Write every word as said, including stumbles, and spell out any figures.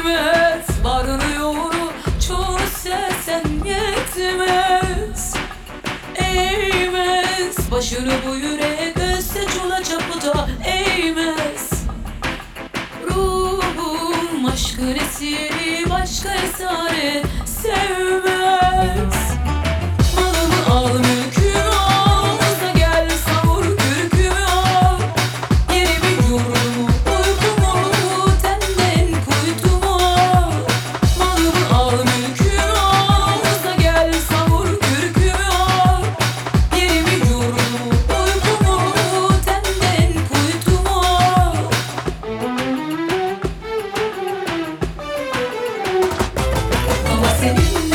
eğmez. Varını yoğunu çoğunu sevsen yetmez. Eğmez başını bu yüreğe, göğse çula çapıda eğmez. Ruhum aşkın esiri, başka esaret sevmez. Malımı al, mülkümü al, uza gel savur kürkümü al. Yerimi yurdumu, uykumu, tenden kuytumu al. Malımı al, mülkümü al, uza gel savur kürkümü al. Yerimi yurdumu, uykumu, tenden kuytumu al. Ama senin